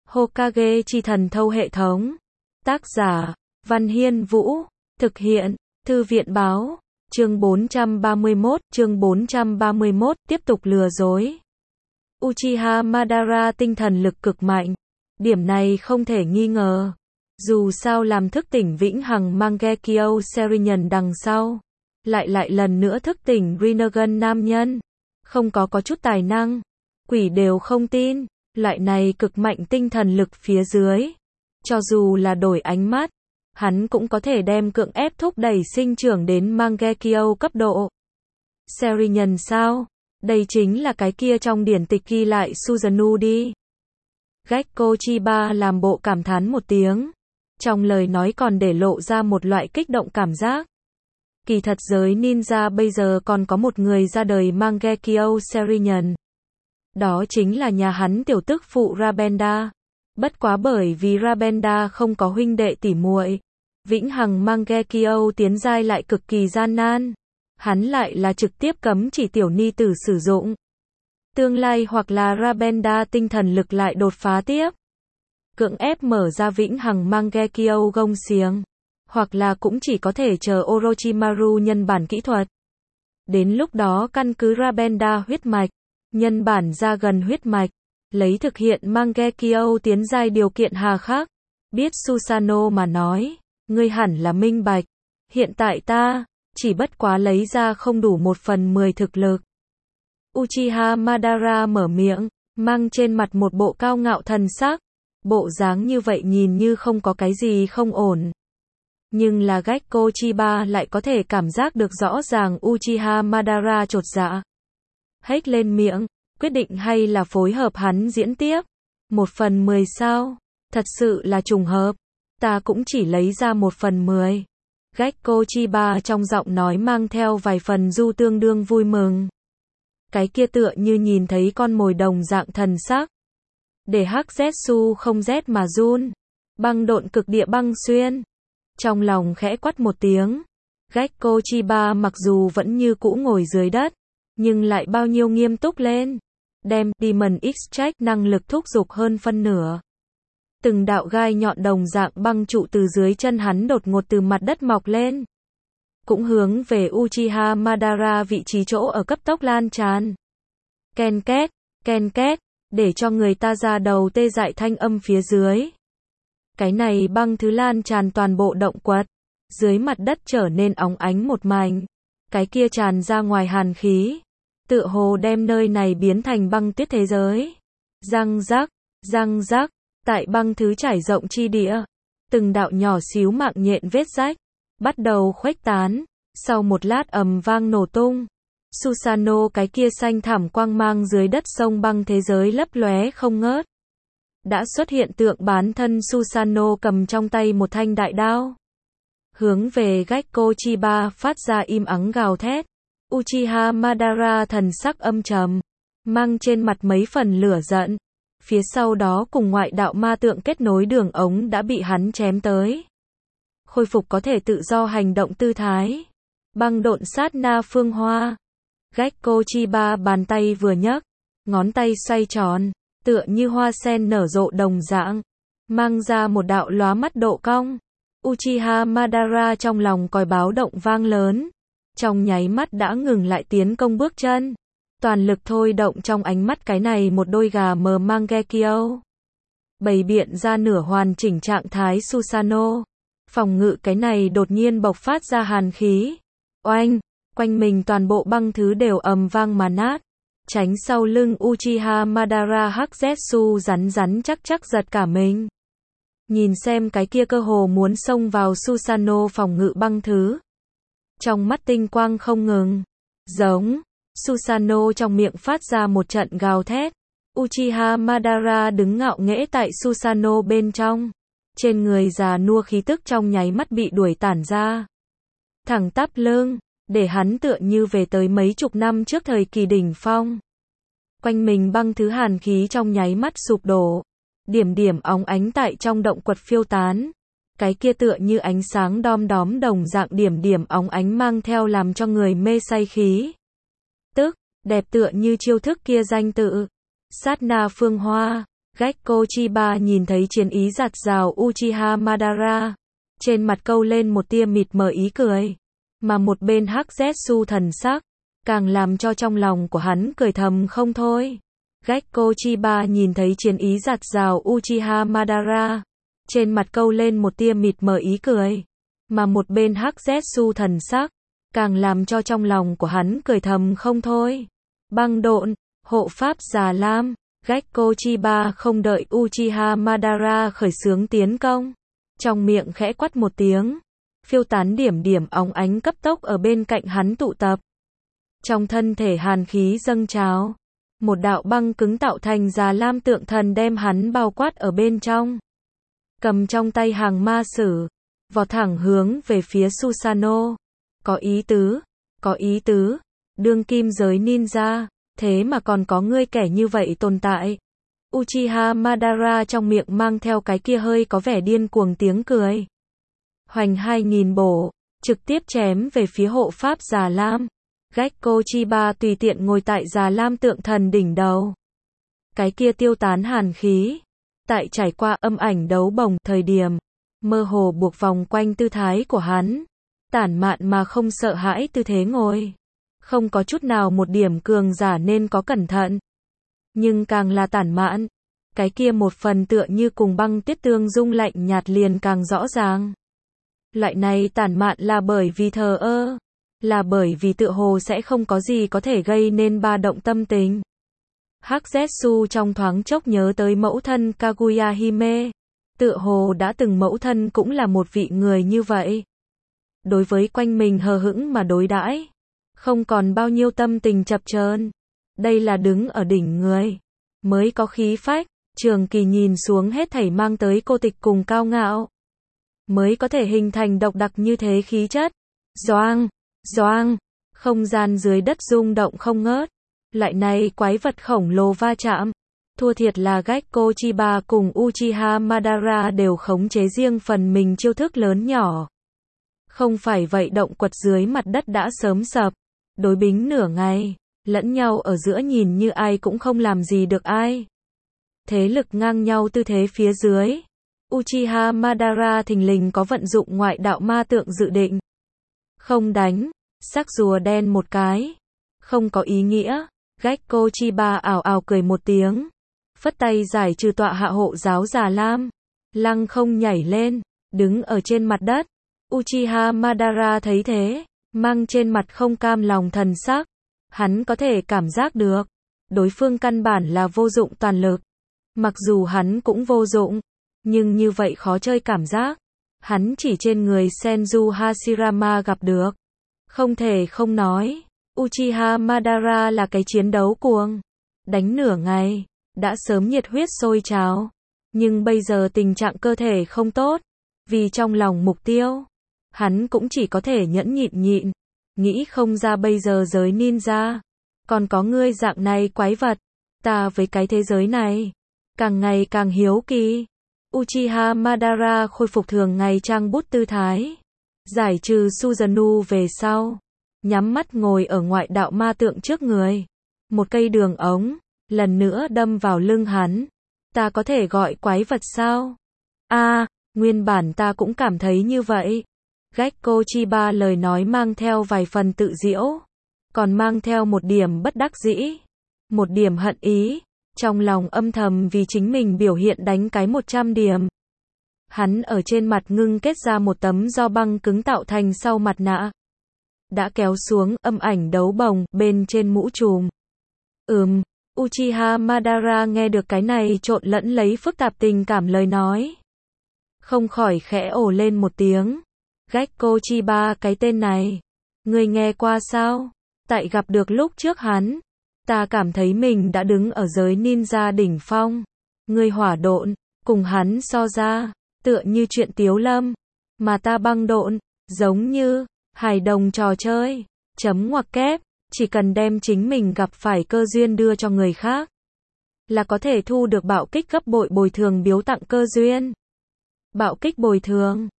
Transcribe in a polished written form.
Hokage chi thần thâu hệ thống. Tác giả, Văn Hiên Vũ. Thực hiện, Thư viện báo. Chương 431, tiếp tục lừa dối. Uchiha Madara tinh thần lực cực mạnh. Điểm này không thể nghi ngờ. Dù sao làm thức tỉnh vĩnh hằng Mangekyo Sharingan đằng sau. Lại lần nữa thức tỉnh Rinnegan nam nhân. Không có chút tài năng. Quỷ đều không tin. Loại này cực mạnh tinh thần lực phía dưới. Cho dù là đổi ánh mắt, hắn cũng có thể đem cưỡng ép thúc đẩy sinh trưởng đến Mangekyo cấp độ. Sharingan sao? Đây chính là cái kia trong điển tịch ghi lại Susanoo đi. Gekko Chiba làm bộ cảm thán một tiếng. Trong lời nói còn để lộ ra một loại kích động cảm giác. Kỳ thật giới ninja bây giờ còn có một người ra đời Mangekyo Sharingan. Đó chính là nhà hắn tiểu tức phụ Rabenda. Bất quá bởi vì Rabenda không có huynh đệ tỉ muội, vĩnh hằng Mangekyo tiến giai lại cực kỳ gian nan. Hắn lại là trực tiếp cấm chỉ tiểu ni tử sử dụng. Tương lai hoặc là Rabenda tinh thần lực lại đột phá tiếp, cưỡng ép mở ra vĩnh hằng Mangekyo gông xiềng, hoặc là cũng chỉ có thể chờ Orochimaru nhân bản kỹ thuật. Đến lúc đó căn cứ Rabenda huyết mạch, nhân bản ra gần huyết mạch, lấy thực hiện Mangekyo tiến giai điều kiện hà khắc. Biết Susanoo mà nói, ngươi hẳn là minh bạch. Hiện tại ta chỉ bất quá lấy ra không đủ 1/10 thực lực. Uchiha Madara mở miệng, mang trên mặt một bộ cao ngạo thần sắc. Bộ dáng như vậy nhìn như không có cái gì không ổn. Nhưng là Gekko Chiba lại có thể cảm giác được rõ ràng Uchiha Madara chột dạ. Hét lên miệng, quyết định hay là phối hợp hắn diễn tiếp. 1/10 sao? Thật sự là trùng hợp. Ta cũng chỉ lấy ra 1/10. Gekko Chiba trong giọng nói mang theo vài phần du tương đương vui mừng. Cái kia tựa như nhìn thấy con mồi đồng dạng thần sắc. Để Hắc Zetsu không rét mà run. Băng độn cực địa băng xuyên. Trong lòng khẽ quát một tiếng. Gekko Chiba mặc dù vẫn như cũ ngồi dưới đất, nhưng lại bao nhiêu nghiêm túc lên. Đem Demon Extract năng lực thúc giục hơn phân nửa. Từng đạo gai nhọn đồng dạng băng trụ từ dưới chân hắn đột ngột từ mặt đất mọc lên. Cũng hướng về Uchiha Madara vị trí chỗ ở cấp tốc lan tràn. Ken két, để cho người ta ra đầu tê dại thanh âm phía dưới. Cái này băng thứ lan tràn toàn bộ động quật. Dưới mặt đất trở nên óng ánh một mảnh. Cái kia tràn ra ngoài hàn khí. Tựa hồ đem nơi này biến thành băng tuyết thế giới. Răng rắc, tại băng thứ trải rộng chi địa. Từng đạo nhỏ xíu mạng nhện vết rách. Bắt đầu khuếch tán. Sau một lát ầm vang nổ tung. Susanoo cái kia xanh thẳm quang mang dưới đất sông băng thế giới lấp lóe không ngớt. Đã xuất hiện tượng bán thân Susanoo cầm trong tay một thanh đại đao. Hướng về Gekko Chiba phát ra im ắng gào thét. Uchiha Madara thần sắc âm trầm, mang trên mặt mấy phần lửa giận. Phía sau đó cùng ngoại đạo ma tượng kết nối đường ống đã bị hắn chém tới. Khôi phục có thể tự do hành động tư thái. Băng độn sát na phương hoa. Gekko Chiba bàn tay vừa nhấc, ngón tay xoay tròn, tựa như hoa sen nở rộ đồng dạng, mang ra một đạo lóa mắt độ cong. Uchiha Madara trong lòng còi báo động vang lớn. Trong nháy mắt đã ngừng lại tiến công bước chân. Toàn lực thôi động trong ánh mắt cái này một đôi gà mờ Mangekyo. Bày biện ra nửa hoàn chỉnh trạng thái Susanoo. Phòng ngự cái này đột nhiên bộc phát ra hàn khí. Oanh, quanh mình toàn bộ băng thứ đều ầm vang mà nát. Tránh sau lưng Uchiha Madara Hắc Zetsu rắn chắc giật cả mình. Nhìn xem cái kia cơ hồ muốn xông vào Susanoo phòng ngự băng thứ. Trong mắt tinh quang không ngừng. Giống. Susanoo trong miệng phát ra một trận gào thét. Uchiha Madara đứng ngạo nghễ tại Susanoo bên trong. Trên người già nua khí tức trong nháy mắt bị đuổi tản ra. Thẳng tắp lưng, để hắn tựa như về tới mấy chục năm trước thời kỳ đỉnh phong. Quanh mình băng thứ hàn khí trong nháy mắt sụp đổ. Điểm óng ánh tại trong động quật phiêu tán. Cái kia tựa như ánh sáng đom đóm đồng dạng điểm óng ánh mang theo làm cho người mê say khí. Tức, đẹp tựa như chiêu thức kia danh tự. Sát na phương hoa. Gekko Chiba nhìn thấy chiến ý giạt rào Uchiha Madara, trên mặt câu lên một tia mịt mờ ý cười, mà một bên Hắc Zetsu thần sắc, càng làm cho trong lòng của hắn cười thầm không thôi. Gekko Chiba nhìn thấy chiến ý giạt rào Uchiha Madara, trên mặt câu lên một tia mịt mờ ý cười, mà một bên Hắc Zetsu thần sắc, càng làm cho trong lòng của hắn cười thầm không thôi. Băng độn, hộ pháp Già Lam, Gekko Chiba không đợi Uchiha Madara khởi xướng tiến công, trong miệng khẽ quát một tiếng, phiêu tán điểm điểm óng ánh cấp tốc ở bên cạnh hắn tụ tập. Trong thân thể hàn khí dâng trào, một đạo băng cứng tạo thành Già Lam tượng thần đem hắn bao quát ở bên trong. Cầm trong tay hàng ma sử, vọt thẳng hướng về phía Susanoo. Có ý tứ, đương kim giới ninja, thế mà còn có ngươi kẻ như vậy tồn tại. Uchiha Madara trong miệng mang theo cái kia hơi có vẻ điên cuồng tiếng cười. Hoành 2000 bổ, trực tiếp chém về phía hộ pháp Già Lam. Gekko Chiba tùy tiện ngồi tại Già Lam tượng thần đỉnh đầu. Cái kia tiêu tán hàn khí, tại trải qua âm ảnh đấu bồng thời điểm, mơ hồ buộc vòng quanh tư thái của hắn, tản mạn mà không sợ hãi tư thế ngồi. Không có chút nào một điểm cường giả nên có cẩn thận. Nhưng càng là tản mạn, cái kia một phần tựa như cùng băng tuyết tương dung lạnh nhạt liền càng rõ ràng. Loại này tản mạn là bởi vì thờ ơ, là bởi vì tựa hồ sẽ không có gì có thể gây nên ba động tâm tình. Hắc Zetsu trong thoáng chốc nhớ tới mẫu thân Kaguya Hime, tựa hồ đã từng mẫu thân cũng là một vị người như vậy. Đối với quanh mình hờ hững mà đối đãi, không còn bao nhiêu tâm tình chập chờn. Đây là đứng ở đỉnh người, mới có khí phách, trường kỳ nhìn xuống hết thảy mang tới cô tịch cùng cao ngạo, mới có thể hình thành độc đặc như thế khí chất. Doang, doang, không gian dưới đất rung động không ngớt. Loại này quái vật khổng lồ va chạm, thua thiệt là Gekko Chiba cùng Uchiha Madara đều khống chế riêng phần mình chiêu thức lớn nhỏ. Không phải vậy động quật dưới mặt đất đã sớm sập. Đối bính nửa ngày, lẫn nhau ở giữa nhìn như ai cũng không làm gì được ai. Thế lực ngang nhau tư thế phía dưới, Uchiha Madara thình lình có vận dụng ngoại đạo ma tượng dự định. Không đánh, sắc rùa đen một cái. Không có ý nghĩa. Gekko Chiba ảo ảo cười một tiếng, phất tay giải trừ tọa hạ hộ giáo Già Lam, lăng không nhảy lên, đứng ở trên mặt đất. Uchiha Madara thấy thế, mang trên mặt không cam lòng thần sắc, hắn có thể cảm giác được, đối phương căn bản là vô dụng toàn lực. Mặc dù hắn cũng vô dụng, nhưng như vậy khó chơi cảm giác, hắn chỉ trên người Senju Hashirama gặp được. Không thể không nói, Uchiha Madara là cái chiến đấu cuồng. Đánh nửa ngày, đã sớm nhiệt huyết sôi trào. Nhưng bây giờ tình trạng cơ thể không tốt, vì trong lòng mục tiêu, hắn cũng chỉ có thể nhẫn nhịn. Nghĩ không ra bây giờ giới ninja, còn có ngươi dạng này quái vật. Ta với cái thế giới này, càng ngày càng hiếu kỳ. Uchiha Madara khôi phục thường ngày trang bút tư thái, giải trừ Susanoo về sau, nhắm mắt ngồi ở ngoại đạo ma tượng trước người. Một cây đường ống, lần nữa đâm vào lưng hắn. Ta có thể gọi quái vật sao? Nguyên bản ta cũng cảm thấy như vậy. Gekko Chiba lời nói mang theo vài phần tự giễu, còn mang theo một điểm bất đắc dĩ, một điểm hận ý, trong lòng âm thầm vì chính mình biểu hiện đánh cái 100 điểm. Hắn ở trên mặt ngưng kết ra một tấm do băng cứng tạo thành sau mặt nạ, đã kéo xuống âm ảnh đấu bồng bên trên mũ trùm. Uchiha Madara nghe được cái này trộn lẫn lấy phức tạp tình cảm lời nói, không khỏi khẽ ồ lên một tiếng. Gekko Chiba cái tên này, ngươi nghe qua sao? Tại gặp được lúc trước hắn, ta cảm thấy mình đã đứng ở giới ninja đỉnh phong. Ngươi hỏa độn, cùng hắn so ra, tựa như chuyện tiếu lâm, mà ta băng độn, giống như hài đồng trò chơi. Chấm ngoặc kép, chỉ cần đem chính mình gặp phải cơ duyên đưa cho người khác, là có thể thu được bạo kích gấp bội bồi thường biếu tặng cơ duyên. Bạo kích bồi thường